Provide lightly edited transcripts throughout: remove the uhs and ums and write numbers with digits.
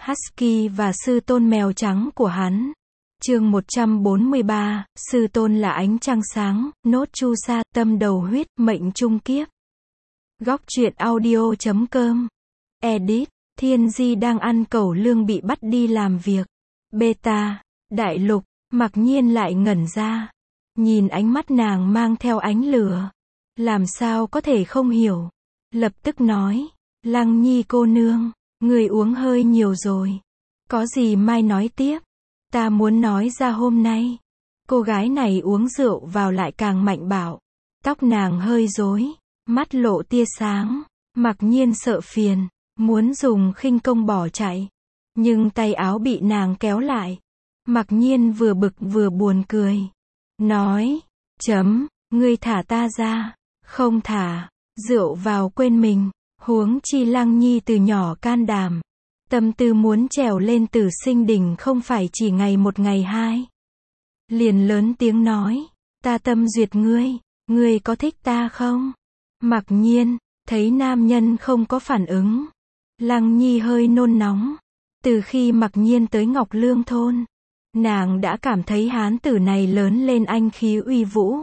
Husky và sư tôn mèo trắng của hắn. Chương 143, sư tôn là ánh trăng sáng, nốt chu sa, tâm đầu huyết, mệnh trung kiếp. Góc truyện audio.com. Edit, Thiên Di đang ăn cẩu lương bị bắt đi làm việc. Beta, đại lục, mặc nhiên lại ngẩn ra. Nhìn ánh mắt nàng mang theo ánh lửa. Làm sao có thể không hiểu. Lập tức nói, Lăng Nhi cô nương, người uống hơi nhiều rồi. Có gì mai nói tiếp. Ta muốn nói ra hôm nay. Cô gái này uống rượu vào lại càng mạnh bạo. Tóc nàng hơi rối, mắt lộ tia sáng. Mặc nhiên sợ phiền, muốn dùng khinh công bỏ chạy. Nhưng tay áo bị nàng kéo lại. Mặc nhiên vừa bực vừa buồn cười. Nói, ngươi thả ta ra. Không thả, rượu vào quên mình. Huống chi Lăng Nhi từ nhỏ can đảm. Tâm tư muốn trèo lên Tử Sinh đỉnh không phải chỉ ngày một ngày hai. Liền lớn tiếng nói, ta tâm duyệt ngươi có thích ta không? Mặc nhiên, thấy nam nhân không có phản ứng. Lăng Nhi hơi nôn nóng. Từ khi Mặc nhiên tới Ngọc Lương thôn, nàng đã cảm thấy hán tử này lớn lên anh khí uy vũ.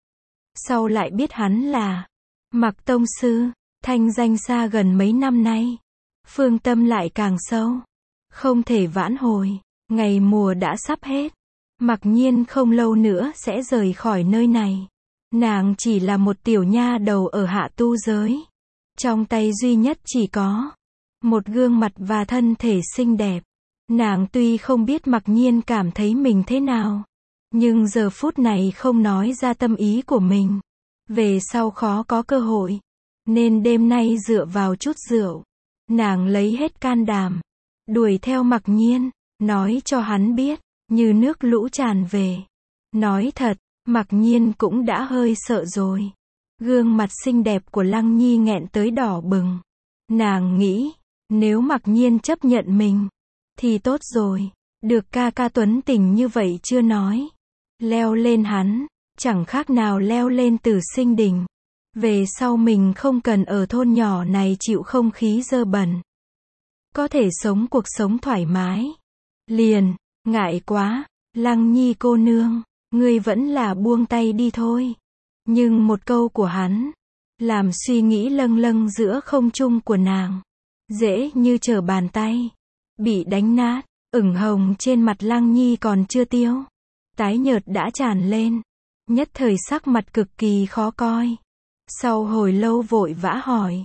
Sau lại biết hắn là Mặc tông sư, thanh danh xa gần mấy năm nay. Phương tâm lại càng sâu. Không thể vãn hồi. Ngày mùa đã sắp hết. Mặc nhiên không lâu nữa sẽ rời khỏi nơi này. Nàng chỉ là một tiểu nha đầu ở hạ tu giới. Trong tay duy nhất chỉ có một gương mặt và thân thể xinh đẹp. Nàng tuy không biết Mặc nhiên cảm thấy mình thế nào. Nhưng giờ phút này không nói ra tâm ý của mình. Về sau khó có cơ hội. Nên đêm nay dựa vào chút rượu. Nàng lấy hết can đảm. Đuổi theo Mặc nhiên. Nói cho hắn biết. Như nước lũ tràn về. Nói thật, Mặc nhiên cũng đã hơi sợ rồi. Gương mặt xinh đẹp của Lăng Nhi nghẹn tới đỏ bừng. Nàng nghĩ, nếu Mặc nhiên chấp nhận mình, thì tốt rồi. Được ca ca tuấn tình như vậy chưa nói. Leo lên hắn, chẳng khác nào leo lên Tử Sinh đỉnh. Về sau mình không cần ở thôn nhỏ này chịu không khí dơ bẩn. Có thể sống cuộc sống thoải mái. Liền, ngại quá, Lăng Nhi cô nương, ngươi vẫn là buông tay đi thôi. Nhưng một câu của hắn, làm suy nghĩ lâng lâng giữa không trung của nàng. Dễ như trở bàn tay. Bị đánh nát, ửng hồng trên mặt Lăng Nhi còn chưa tiêu. Tái nhợt đã tràn lên. Nhất thời sắc mặt cực kỳ khó coi. Sau hồi lâu vội vã hỏi.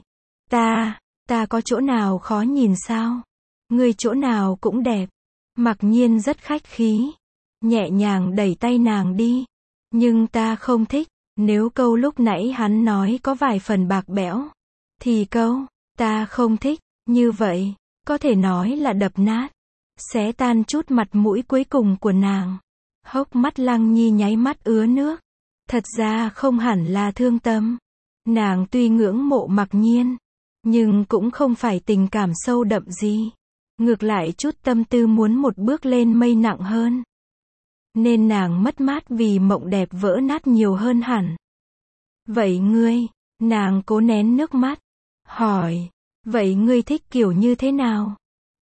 Ta có chỗ nào khó nhìn sao? Ngươi chỗ nào cũng đẹp. Mặc nhiên rất khách khí. Nhẹ nhàng đẩy tay nàng đi. Nhưng ta không thích. Nếu câu lúc nãy hắn nói có vài phần bạc bẽo. Thì câu, ta không thích. Như vậy, có thể nói là đập nát. Xé tan chút mặt mũi cuối cùng của nàng. Hốc mắt Lăng Nhi nháy mắt ứa nước. Thật ra không hẳn là thương tâm. Nàng tuy ngưỡng mộ Mặc nhiên. Nhưng cũng không phải tình cảm sâu đậm gì. Ngược lại chút tâm tư muốn một bước lên mây nặng hơn. Nên nàng mất mát vì mộng đẹp vỡ nát nhiều hơn hẳn. Vậy ngươi, nàng cố nén nước mắt. Hỏi, vậy ngươi thích kiểu như thế nào?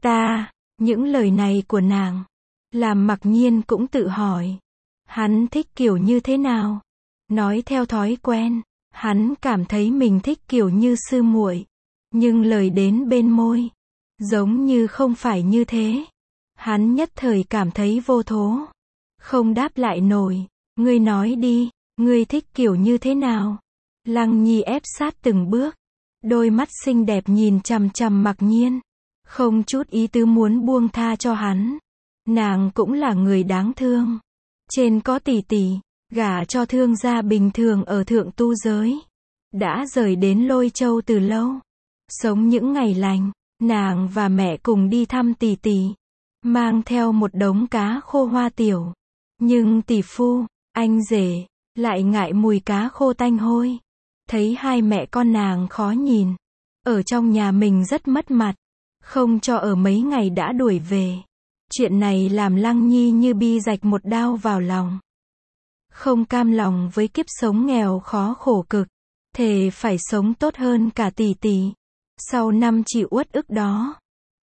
Những lời này của nàng. Làm Mặc nhiên cũng tự hỏi. Hắn thích kiểu như thế nào? Nói theo thói quen. Hắn cảm thấy mình thích kiểu như sư muội. Nhưng lời đến bên môi. Giống như không phải như thế. Hắn nhất thời cảm thấy vô thố. Không đáp lại nổi. Ngươi nói đi, ngươi thích kiểu như thế nào? Lăng Nhi ép sát từng bước. Đôi mắt xinh đẹp nhìn chằm chằm Mặc nhiên. Không chút ý tứ muốn buông tha cho hắn. Nàng cũng là người đáng thương. Trên có tỷ tỷ, gả cho thương gia bình thường ở thượng tu giới. Đã rời đến Lôi Châu từ lâu. Sống những ngày lành, nàng và mẹ cùng đi thăm tỷ tỷ. Mang theo một đống cá khô hoa tiểu. Nhưng tỷ phu, anh rể, lại ngại mùi cá khô tanh hôi. Thấy hai mẹ con nàng khó nhìn. Ở trong nhà mình rất mất mặt. Không cho ở mấy ngày đã đuổi về. Chuyện này làm Lăng Nhi như bi rạch một đao vào lòng. Không cam lòng với kiếp sống nghèo khó khổ cực. Thề phải sống tốt hơn cả tỷ tỷ. Sau năm chịu uất ức đó,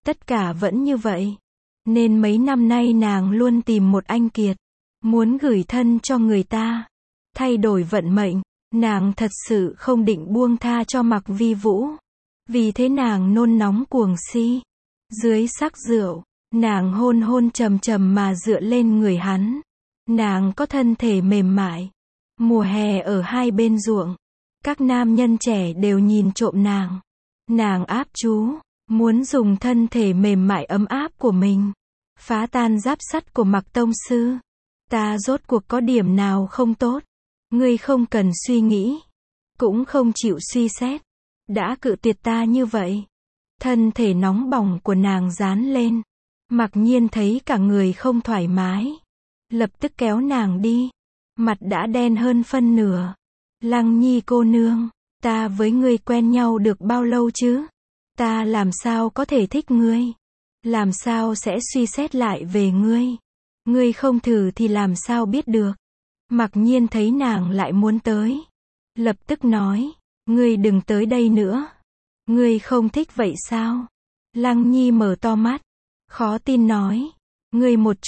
Tất cả vẫn như vậy. Nên mấy năm nay nàng luôn tìm một anh kiệt. Muốn gửi thân cho người ta. Thay đổi vận mệnh. Nàng thật sự không định buông tha cho Mạc Vi Vũ. Vì thế nàng nôn nóng cuồng si. Dưới sắc rượu, nàng hôn hôn trầm trầm mà dựa lên người hắn. Nàng có thân thể mềm mại. Mùa hè ở hai bên ruộng. Các nam nhân trẻ đều nhìn trộm nàng. Nàng áp chú, muốn dùng thân thể mềm mại ấm áp của mình. Phá tan giáp sắt của Mạc tông sư. Ta rốt cuộc có điểm nào không tốt? Ngươi không cần suy nghĩ. Cũng không chịu suy xét. Đã cự tuyệt ta như vậy. Thân thể nóng bỏng của nàng dán lên. Mặc nhiên thấy cả người không thoải mái. Lập tức kéo nàng đi. Mặt đã đen hơn phân nửa. Lăng Nhi cô nương, ta với ngươi quen nhau được bao lâu chứ? Ta làm sao có thể thích ngươi? Làm sao sẽ suy xét lại về ngươi? Ngươi không thử thì làm sao biết được? Mặc nhiên thấy nàng lại muốn tới. Lập tức nói, ngươi đừng tới đây nữa. Ngươi không thích vậy sao? Lăng Nhi mở to mắt. Khó tin nói, ngươi một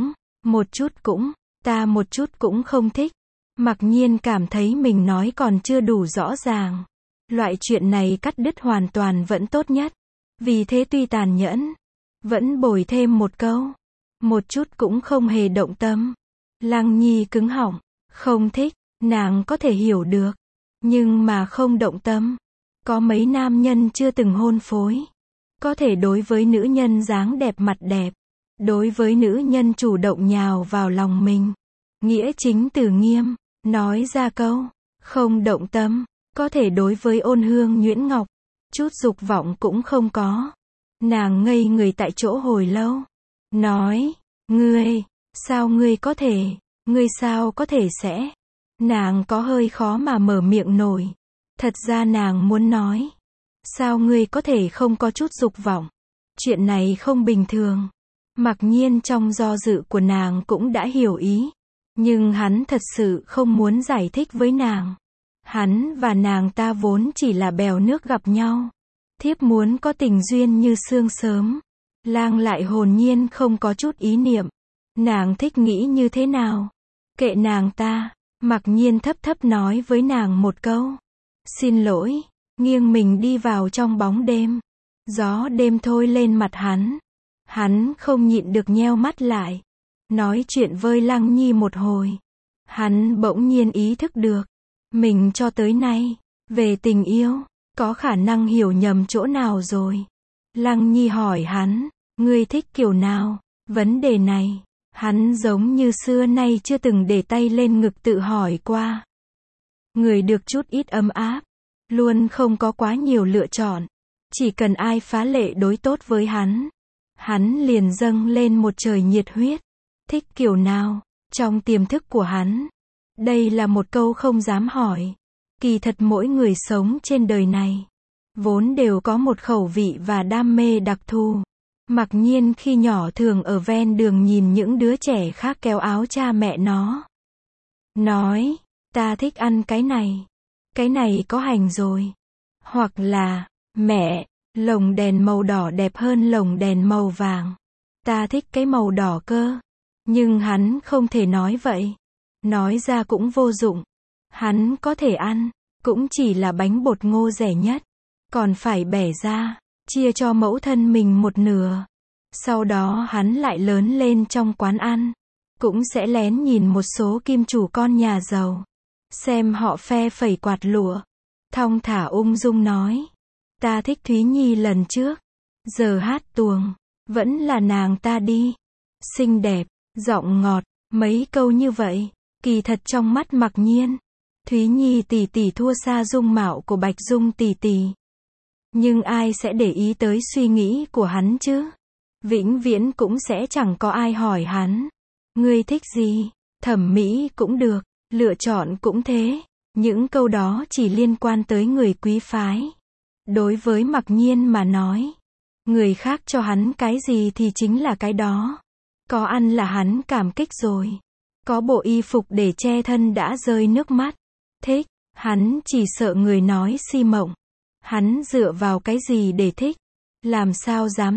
chút cũng, ta một chút cũng không thích. Mặc nhiên cảm thấy mình nói còn chưa đủ rõ ràng. Loại chuyện này cắt đứt hoàn toàn vẫn tốt nhất. Vì thế tuy tàn nhẫn, vẫn bồi thêm một câu. Một chút cũng không hề động tâm. Lăng Nhi cứng họng, không thích, nàng có thể hiểu được. Nhưng mà không động tâm. Có mấy nam nhân chưa từng hôn phối. Có thể đối với nữ nhân dáng đẹp mặt đẹp. Đối với nữ nhân chủ động nhào vào lòng mình. Nghĩa chính từ nghiêm, nói ra câu, không động tâm. Có thể đối với Ôn Hương Nhuyễn Ngọc. Chút dục vọng cũng không có. Nàng ngây người tại chỗ hồi lâu. Nói, ngươi, sao ngươi sao có thể sẽ. Nàng có hơi khó mà mở miệng nổi. Thật ra nàng muốn nói. Sao ngươi có thể không có chút dục vọng? Chuyện này không bình thường. Mặc nhiên trong do dự của nàng cũng đã hiểu ý. Nhưng hắn thật sự không muốn giải thích với nàng. Hắn và nàng ta vốn chỉ là bèo nước gặp nhau. Thiếp muốn có tình duyên như sương sớm. Lang lại hồn nhiên không có chút ý niệm. Nàng thích nghĩ như thế nào? Kệ nàng ta. Mặc nhiên thấp thấp nói với nàng một câu. Xin lỗi. Nghiêng mình đi vào trong bóng đêm. Gió đêm thôi lên mặt hắn. Hắn không nhịn được nheo mắt lại. Nói chuyện với Lăng Nhi một hồi. Hắn bỗng nhiên ý thức được. Mình cho tới nay, về tình yêu, có khả năng hiểu nhầm chỗ nào rồi. Lăng Nhi hỏi hắn, ngươi thích kiểu nào? Vấn đề này, hắn giống như xưa nay chưa từng để tay lên ngực tự hỏi qua. Người được chút ít ấm áp, luôn không có quá nhiều lựa chọn. Chỉ cần ai phá lệ đối tốt với hắn liền dâng lên một trời nhiệt huyết. Thích kiểu nào? Trong tiềm thức của hắn. Đây là một câu không dám hỏi. Kỳ thật mỗi người sống trên đời này, vốn đều có một khẩu vị và đam mê đặc thù. Mặc nhiên khi nhỏ thường ở ven đường nhìn những đứa trẻ khác kéo áo cha mẹ nó. Nói, ta thích ăn cái này có hành rồi. Hoặc là, mẹ, lồng đèn màu đỏ đẹp hơn lồng đèn màu vàng. Ta thích cái màu đỏ cơ. Nhưng hắn không thể nói vậy. Nói ra cũng vô dụng. Hắn có thể ăn, cũng chỉ là bánh bột ngô rẻ nhất. Còn phải bẻ ra, chia cho mẫu thân mình một nửa. Sau đó hắn lại lớn lên trong quán ăn. Cũng sẽ lén nhìn một số kim chủ con nhà giàu. Xem họ phe phẩy quạt lụa. Thong thả ung dung nói. Ta thích Thúy Nhi lần trước. Giờ hát tuồng, vẫn là nàng ta đi. Xinh đẹp, giọng ngọt, mấy câu như vậy. Kỳ thật trong mắt Mặc nhiên, Thúy Nhi tỷ tỷ thua xa dung mạo của Bạch Dung tỷ tỷ. Nhưng ai sẽ để ý tới suy nghĩ của hắn chứ? Vĩnh viễn cũng sẽ chẳng có ai hỏi hắn. Ngươi thích gì? Thẩm mỹ cũng được, lựa chọn cũng thế. Những câu đó chỉ liên quan tới người quý phái. Đối với Mặc nhiên mà nói, người khác cho hắn cái gì thì chính là cái đó. Có ăn là hắn cảm kích rồi. Có bộ y phục để che thân đã rơi nước mắt. Thích, hắn chỉ sợ người nói si mộng. Hắn dựa vào cái gì để thích? Làm sao dám thích?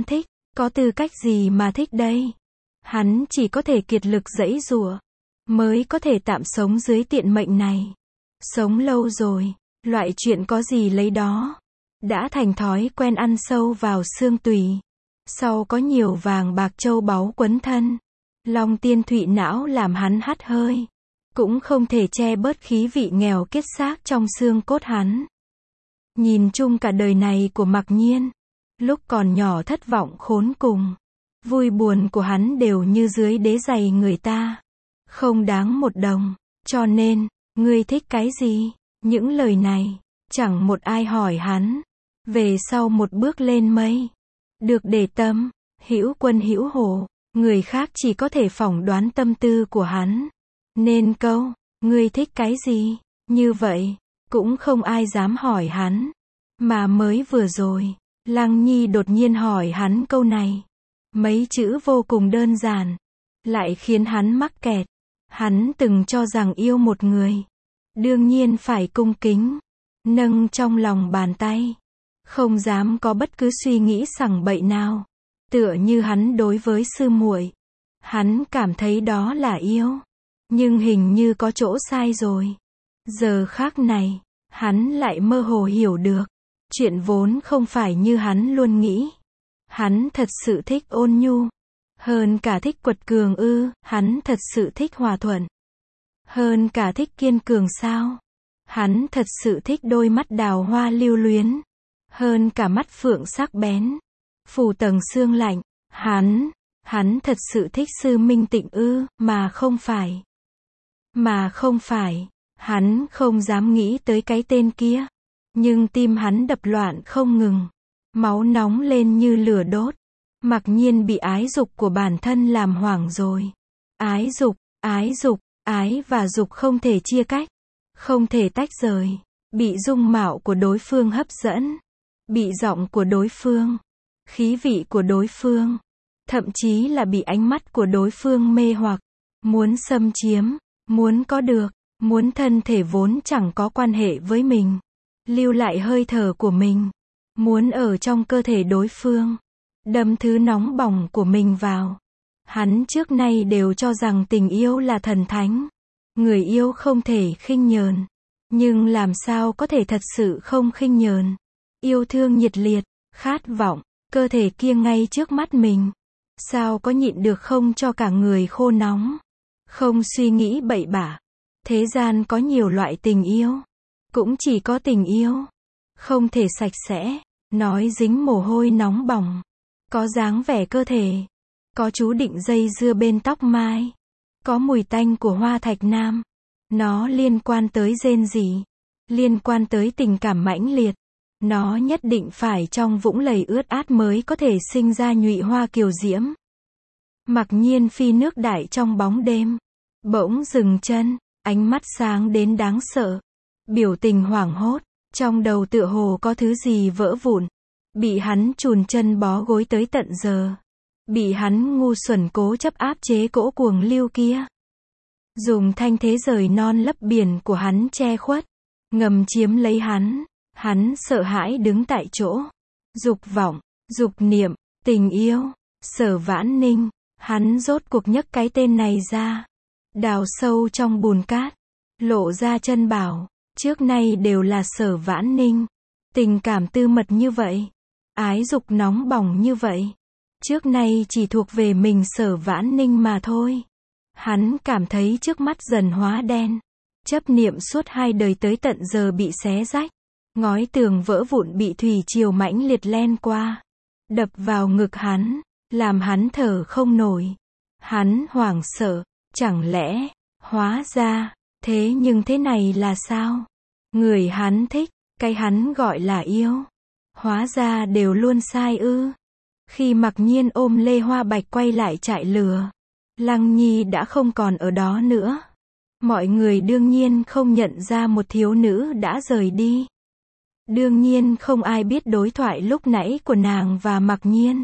Có tư cách gì mà thích đây? Hắn chỉ có thể kiệt lực giãy giụa, mới có thể tạm sống dưới tiện mệnh này. Sống lâu rồi, loại chuyện có gì lấy đó. Đã thành thói quen ăn sâu vào xương tủy. Sau có nhiều vàng bạc châu báu quấn thân. Long tiên thụy não làm hắn hắt hơi. Cũng không thể che bớt khí vị nghèo kiết xác trong xương cốt hắn. Nhìn chung cả đời này của Mặc Nhiên, lúc còn nhỏ thất vọng khốn cùng. Vui buồn của hắn đều như dưới đế giày người ta. Không đáng một đồng. Cho nên, ngươi thích cái gì? Những lời này, chẳng một ai hỏi hắn. Về sau một bước lên mây. Được để tâm, hữu quân hữu hổ. Người khác chỉ có thể phỏng đoán tâm tư của hắn. Nên câu, ngươi thích cái gì? Như vậy, cũng không ai dám hỏi hắn. Mà mới vừa rồi, Lăng Nhi đột nhiên hỏi hắn câu này. Mấy chữ vô cùng đơn giản, lại khiến hắn mắc kẹt. Hắn từng cho rằng yêu một người, đương nhiên phải cung kính, nâng trong lòng bàn tay. Không dám có bất cứ suy nghĩ sằng bậy nào. Tựa như hắn đối với sư muội. Hắn cảm thấy đó là yêu. Nhưng hình như có chỗ sai rồi. Giờ khác này, hắn lại mơ hồ hiểu được. Chuyện vốn không phải như hắn luôn nghĩ. Hắn thật sự thích ôn nhu. Hơn cả thích quật cường ư, hắn thật sự thích hòa thuận. Hơn cả thích kiên cường sao? Hắn thật sự thích đôi mắt đào hoa lưu luyến. Hơn cả mắt phượng sắc bén. Phủ tầng xương lạnh. Hắn thật sự thích sư minh tịnh ư, mà không phải. Hắn không dám nghĩ tới cái tên kia. Nhưng tim hắn đập loạn không ngừng. Máu nóng lên như lửa đốt. Mặc nhiên bị ái dục của bản thân làm hoảng rồi. Ái và dục không thể chia cách. Không thể tách rời. Bị dung mạo của đối phương hấp dẫn. Bị giọng của đối phương. Khí vị của đối phương. Thậm chí là bị ánh mắt của đối phương mê hoặc. Muốn xâm chiếm. Muốn có được. Muốn thân thể vốn chẳng có quan hệ với mình. Lưu lại hơi thở của mình. Muốn ở trong cơ thể đối phương. Đâm thứ nóng bỏng của mình vào. Hắn trước nay đều cho rằng tình yêu là thần thánh. Người yêu không thể khinh nhờn. Nhưng làm sao có thể thật sự không khinh nhờn. Yêu thương nhiệt liệt, khát vọng, cơ thể kia ngay trước mắt mình. Sao có nhịn được không cho cả người khô nóng. Không suy nghĩ bậy bạ. Thế gian có nhiều loại tình yêu. Cũng chỉ có tình yêu. Không thể sạch sẽ. Nói dính mồ hôi nóng bỏng. Có dáng vẻ cơ thể. Có chú định dây dưa bên tóc mai. Có mùi tanh của hoa thạch nam. Nó liên quan tới rên rỉ. Liên quan tới tình cảm mãnh liệt. Nó nhất định phải trong vũng lầy ướt át mới có thể sinh ra nhụy hoa kiều diễm. Mặc nhiên phi nước đại trong bóng đêm. Bỗng dừng chân. Ánh mắt sáng đến đáng sợ. Biểu tình hoảng hốt. Trong đầu tựa hồ có thứ gì vỡ vụn. Bị hắn chùn chân bó gối tới tận giờ. Bị hắn ngu xuẩn cố chấp áp chế cỗ cuồng lưu kia. Dùng thanh thế rời non lấp biển của hắn che khuất. Ngầm chiếm lấy hắn. Hắn sợ hãi đứng tại chỗ. Dục vọng, dục niệm, tình yêu, Sở Vãn Ninh. Hắn rốt cuộc nhấc cái tên này ra. Đào sâu trong bùn cát. Lộ ra chân bảo. Trước nay đều là Sở Vãn Ninh. Tình cảm tư mật như vậy. Ái dục nóng bỏng như vậy. Trước nay chỉ thuộc về mình Sở Vãn Ninh mà thôi. Hắn cảm thấy trước mắt dần hóa đen. Chấp niệm suốt 2 đời tới tận giờ bị xé rách. Ngói tường vỡ vụn bị thủy triều mãnh liệt len qua. Đập vào ngực hắn. Làm hắn thở không nổi. Hắn hoảng sợ. Chẳng lẽ, hóa ra, thế nhưng thế này là sao? Người hắn thích, cái hắn gọi là yêu. Hóa ra đều luôn sai ư. Khi Mặc Nhiên ôm Lê Hoa Bạch quay lại trại lửa. Lăng Nhi đã không còn ở đó nữa. Mọi người đương nhiên không nhận ra một thiếu nữ đã rời đi. Đương nhiên không ai biết đối thoại lúc nãy của nàng và Mặc Nhiên.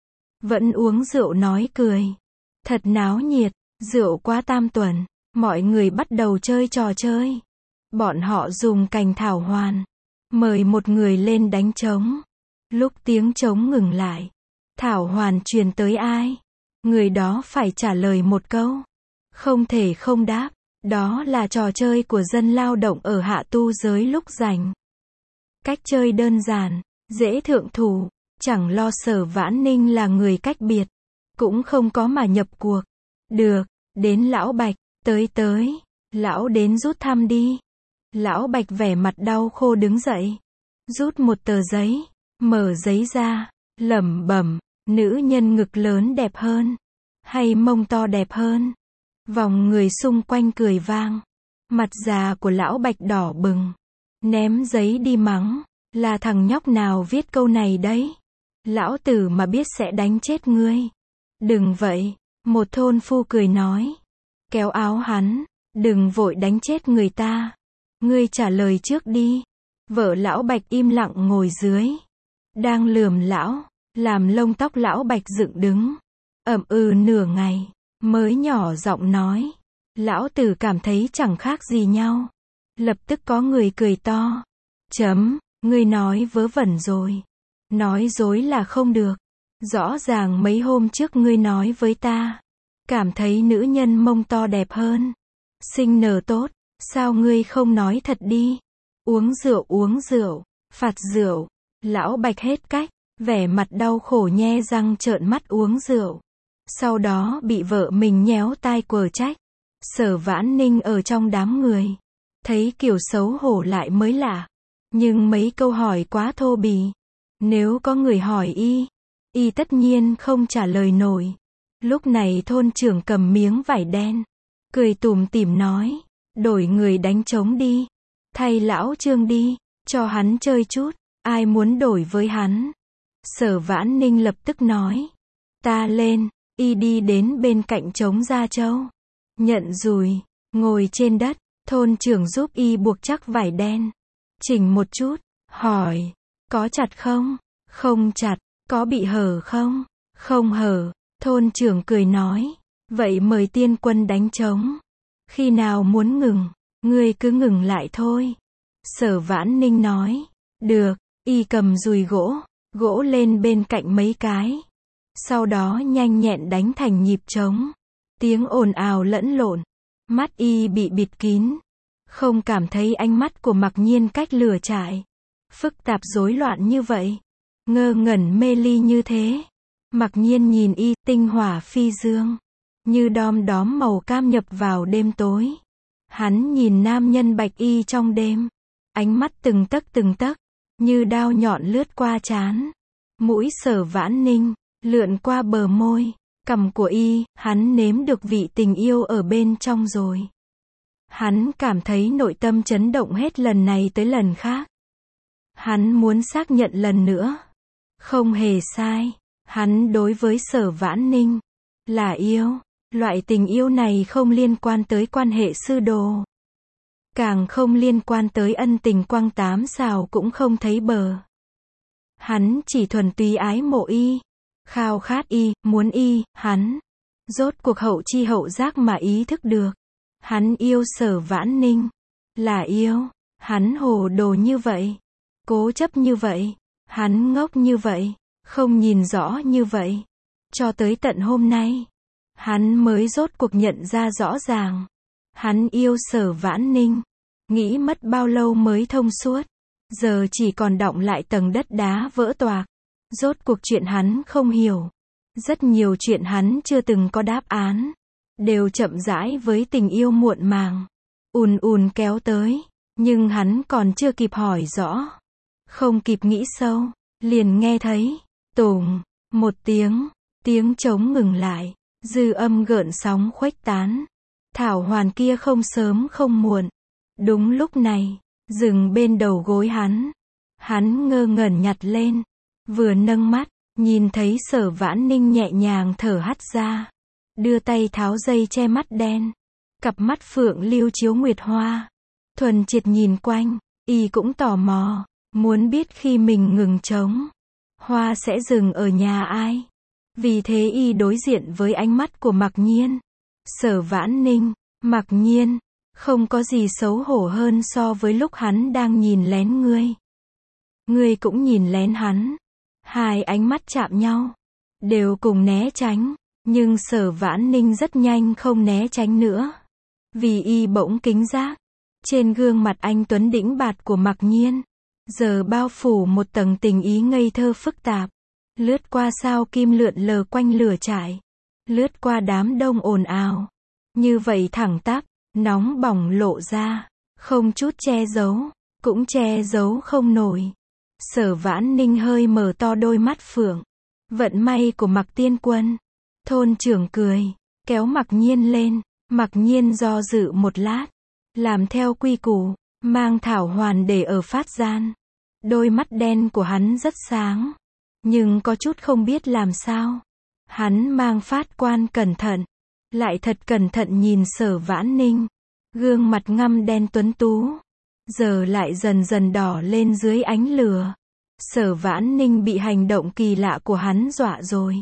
Vẫn uống rượu nói cười. Thật náo nhiệt, rượu qua tam tuần, mọi người bắt đầu chơi trò chơi. Bọn họ dùng cành thảo hoàn, mời một người lên đánh trống. Lúc tiếng trống ngừng lại, Thảo hoàn truyền tới ai? Người đó phải trả lời một câu. Không thể không đáp. Đó là trò chơi của dân lao động ở hạ tu giới lúc rảnh. Cách chơi đơn giản, dễ thượng thủ, chẳng lo Sở Vãn Ninh là người cách biệt. Cũng không có mà nhập cuộc. Được, đến Lão Bạch, tới. Lão đến rút thăm đi. Lão Bạch vẻ mặt đau khô đứng dậy. Rút một tờ giấy, mở giấy ra, lẩm bẩm, nữ nhân ngực lớn đẹp hơn, hay mông to đẹp hơn? Vòng người xung quanh cười vang. Mặt già của Lão Bạch đỏ bừng. Ném giấy đi mắng, là thằng nhóc nào viết câu này đấy? Lão tử mà biết sẽ đánh chết ngươi. Đừng vậy, một thôn phu cười nói. Kéo áo hắn, đừng vội đánh chết người ta. Ngươi trả lời trước đi. Vợ Lão Bạch im lặng ngồi dưới. Đang lườm lão, làm lông tóc Lão Bạch dựng đứng. Ậm ừ nửa ngày, mới nhỏ giọng nói. Lão tử cảm thấy chẳng khác gì nhau. Lập tức có người cười to. Ngươi nói vớ vẩn rồi. Nói dối là không được. Rõ ràng mấy hôm trước ngươi nói với ta. Cảm thấy nữ nhân mông to đẹp hơn. Sinh nở tốt. Sao ngươi không nói thật đi? Uống rượu. Phạt rượu. Lão Bạch hết cách. Vẻ mặt đau khổ nhe răng trợn mắt uống rượu. Sau đó bị vợ mình nhéo tai quở trách. Sở Vãn Ninh ở trong đám người. Thấy kiểu xấu hổ lại mới lạ. Nhưng mấy câu hỏi quá thô bỉ. Nếu có người hỏi y tất nhiên không trả lời nổi. Lúc này thôn trưởng cầm miếng vải đen. Cười tủm tỉm nói. Đổi người đánh trống đi. Thay lão Trương đi. Cho hắn chơi chút. Ai muốn đổi với hắn? Sở Vãn Ninh lập tức nói. Ta lên. Y đi đến bên cạnh trống Gia Châu. Nhận dùi. Ngồi trên đất. Thôn trưởng giúp y buộc chắc vải đen. Chỉnh một chút. Hỏi. Có chặt không? Không chặt. Có bị hở không? Không hở. Thôn trưởng cười nói. Vậy mời tiên quân đánh trống. Khi nào muốn ngừng, ngươi cứ ngừng lại thôi. Sở Vãn Ninh nói. Được. Y cầm dùi gỗ lên bên cạnh mấy cái. Sau đó nhanh nhẹn đánh thành nhịp trống. Tiếng ồn ào lẫn lộn. Mắt y bị bịt kín. Không cảm thấy ánh mắt của Mặc Nhiên cách lửa trại. Phức tạp rối loạn như vậy. Ngơ ngẩn mê ly như thế. Mặc Nhiên nhìn y, tinh hỏa phi dương. Như đom đóm màu cam nhập vào đêm tối. Hắn nhìn nam nhân bạch y trong đêm. Ánh mắt từng tấc, như đao nhọn lướt qua trán. Mũi Sở Vãn Ninh, lượn qua bờ môi, cằm của y, hắn nếm được vị tình yêu ở bên trong rồi. Hắn cảm thấy nội tâm chấn động hết lần này tới lần khác. Hắn muốn xác nhận lần nữa. Không hề sai. Hắn đối với Sở Vãn Ninh là yêu. Loại tình yêu này không liên quan tới quan hệ sư đồ. Càng không liên quan tới ân tình quăng tám xào cũng không thấy bờ. Hắn chỉ thuần túy ái mộ y. Khao khát y, muốn y, hắn. Rốt cuộc hậu chi hậu giác mà ý thức được. Hắn yêu Sở Vãn Ninh. Là yêu. Hắn hồ đồ như vậy. Cố chấp như vậy. Hắn ngốc như vậy. Không nhìn rõ như vậy. Cho tới tận hôm nay. Hắn mới rốt cuộc nhận ra rõ ràng. Hắn yêu Sở Vãn Ninh. Nghĩ mất bao lâu mới thông suốt. Giờ chỉ còn đọng lại tầng đất đá vỡ toạc. Rốt cuộc chuyện hắn không hiểu. Rất nhiều chuyện hắn chưa từng có đáp án. Đều chậm rãi với tình yêu muộn màng. Ùn kéo tới. Nhưng hắn còn chưa kịp hỏi rõ. Không kịp nghĩ sâu. Liền nghe thấy. Tùng. Một tiếng. Tiếng trống ngừng lại. Dư âm gợn sóng khuếch tán. Thảo hoàn kia không sớm không muộn. Đúng lúc này. Dừng bên đầu gối hắn. Hắn ngơ ngẩn nhặt lên. Vừa nâng mắt. Nhìn thấy Sở Vãn Ninh nhẹ nhàng thở hắt ra. Đưa tay tháo dây che mắt đen. Cặp mắt phượng lưu chiếu nguyệt hoa. Thuần triệt nhìn quanh. Y cũng tò mò. Muốn biết khi mình ngừng trống. Hoa sẽ dừng ở nhà ai. Vì thế y đối diện với ánh mắt của Mặc Nhiên. Sở Vãn Ninh. Mặc Nhiên. Không có gì xấu hổ hơn so với lúc hắn đang nhìn lén ngươi. Ngươi cũng nhìn lén hắn. Hai ánh mắt chạm nhau. đều cùng né tránh, nhưng Sở Vãn Ninh rất nhanh không né tránh nữa. Vì y bỗng kính giác, trên gương mặt anh tuấn đĩnh bạt của Mặc Nhiên, giờ bao phủ một tầng tình ý ngây thơ phức tạp, lướt qua sao kim lượn lờ quanh lửa trại, lướt qua đám đông ồn ào, như vậy thẳng tắp, nóng bỏng lộ ra, không chút che giấu, cũng che giấu không nổi. Sở Vãn Ninh hơi mở to đôi mắt phượng. Vận may của Mặc Tiên Quân. Thôn trưởng cười, kéo Mặc Nhiên lên. Mặc Nhiên do dự một lát, làm theo quy củ, mang thảo hoàn để ở phát gian. Đôi mắt đen của hắn rất sáng, nhưng có chút không biết làm sao. Hắn mang phát quan cẩn thận, lại thật cẩn thận nhìn Sở Vãn Ninh. Gương mặt ngăm đen tuấn tú, giờ lại dần dần đỏ lên dưới ánh lửa. Sở Vãn Ninh bị hành động kỳ lạ của hắn dọa rồi,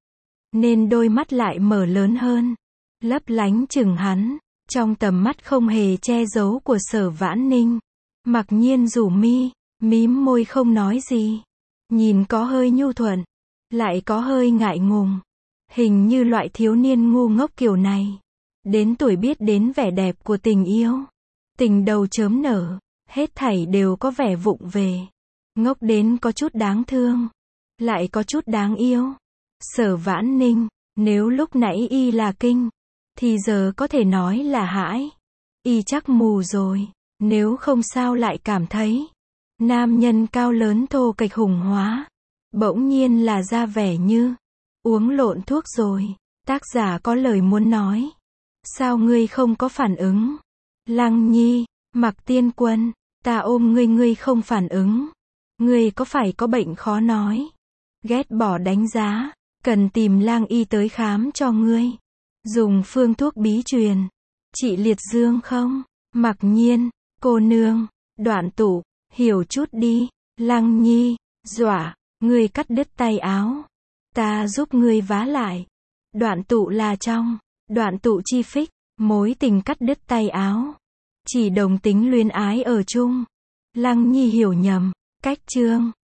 nên đôi mắt lại mở lớn hơn, lấp lánh chừng hắn. Trong tầm mắt không hề che giấu của Sở Vãn Ninh, Mặc Nhiên rủ mi, mím môi không nói gì, nhìn có hơi nhu thuận, lại có hơi ngại ngùng. Hình như loại thiếu niên ngu ngốc kiểu này, đến tuổi biết đến vẻ đẹp của tình yêu. Tình đầu chớm nở, hết thảy đều có vẻ vụng về. Ngốc đến có chút đáng thương, lại có chút đáng yêu. Sở Vãn Ninh, nếu lúc nãy y là kinh, thì giờ có thể nói là hãi. Y chắc mù rồi, nếu không sao lại cảm thấy nam nhân cao lớn thô kệch hùng hóa, bỗng nhiên là ra vẻ như uống lộn thuốc rồi. Tác giả có lời muốn nói. Sao ngươi không có phản ứng? Lăng Nhi, Mặc Tiên Quân, ta ôm ngươi không phản ứng. Ngươi có phải có bệnh khó nói? Ghét bỏ đánh giá, cần tìm lang y tới khám cho ngươi. Dùng phương thuốc bí truyền, trị liệt dương không? Mặc Nhiên, cô nương, Đoạn Tụ, hiểu chút đi. Lăng Nhi, dọa, ngươi cắt đứt tay áo, ta giúp ngươi vá lại. Đoạn Tụ là trong Đoạn Tụ chi phích, mối tình cắt đứt tay áo, chỉ đồng tính luyến ái ở chung. Lăng Nhi hiểu nhầm, cách chương